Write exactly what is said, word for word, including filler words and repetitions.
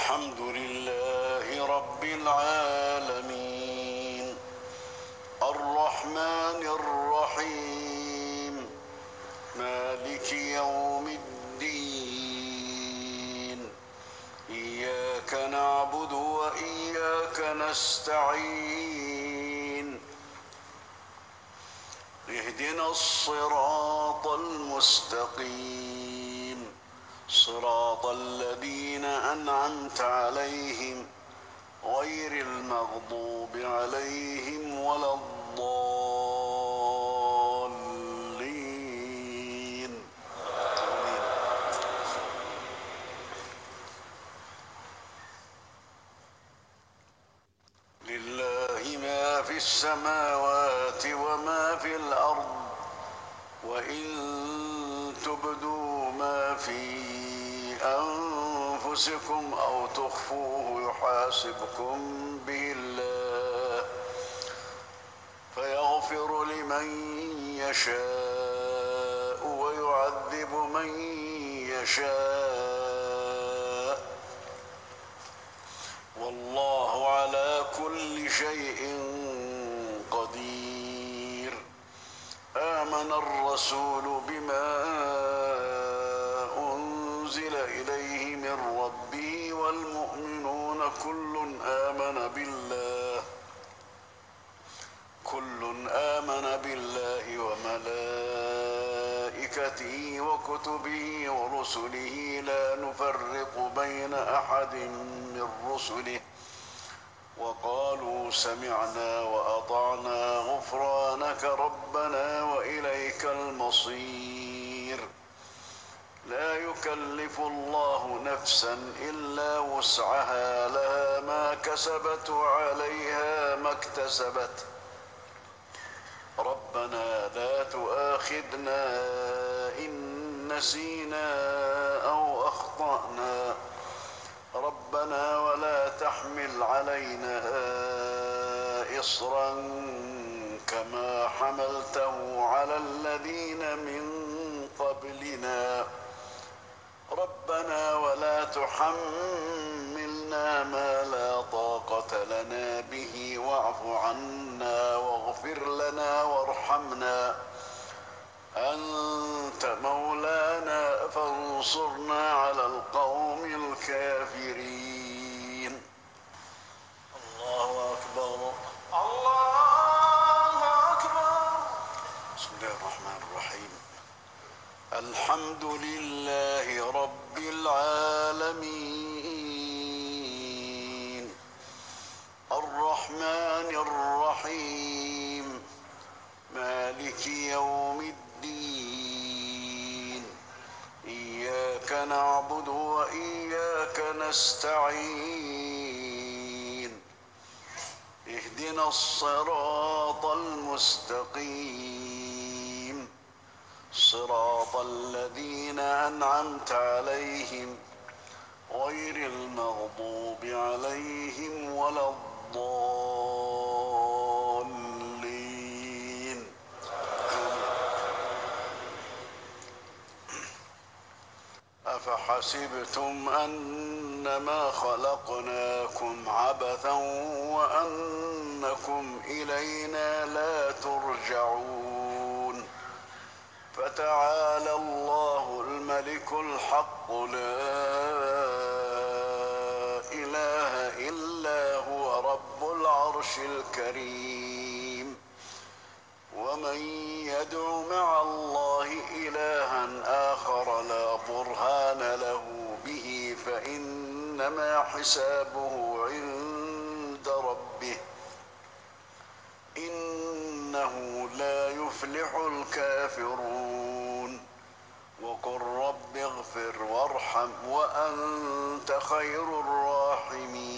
الحمد لله رب العالمين الرحمن الرحيم مالك يوم الدين إياك نعبد وإياك نستعين اهدنا الصراط المستقيم صراط الذين أنعمت عليهم غير المغضوب عليهم ولا الضالين آمين. لله ما في السماوات وما في الأرض وإن تبدوا ما في أنفسكم أو تخفوه يحاسبكم به الله فيغفر لمن يشاء ويعذب من يشاء والله على كل شيء قدير آمن الرسول بما أنزل إليه من ربه والمؤمنون كل آمن بالله كل آمن بالله وملائكته وكتبه ورسله لا نفرق بين أحد من رسله وقالوا سمعنا وأطعنا غفرانك ربنا وإليك المصير لا يكلف الله نفسا إلا وسعها لها ما كسبت وعليها ما اكتسبت ربنا لا تؤاخذنا إن نسينا أو أخطأنا ربنا ولا تحمل علينا إصرا كما حملته على الذين من قبلنا ربنا ولا تحملنا ما لا طاقة لنا به واعف عنا واغفر لنا وارحمنا أنت مولانا فانصرنا على القوم الكافرين الله أكبر الله أكبر بسم الله الرحمن الرحيم الحمد لله رب العالمين الرحمن الرحيم مالك يوم الدين إياك نعبد وإياك نستعين اهدنا الصراط المستقيم صراط الذين أنعمت عليهم غير المغضوب عليهم ولا الضالين أفحسبتم أنما خلقناكم عبثا وأنكم إلينا لا ترجعون فتعالى الله الملك الحق لا إله إلا هو رب العرش الكريم ومن يدع مع الله إلها آخر لا برهان له به فإنما حسابه عند ربه إنه لا يفلح الكافرون وقل رب اغفر وارحم وأنت خير الراحمين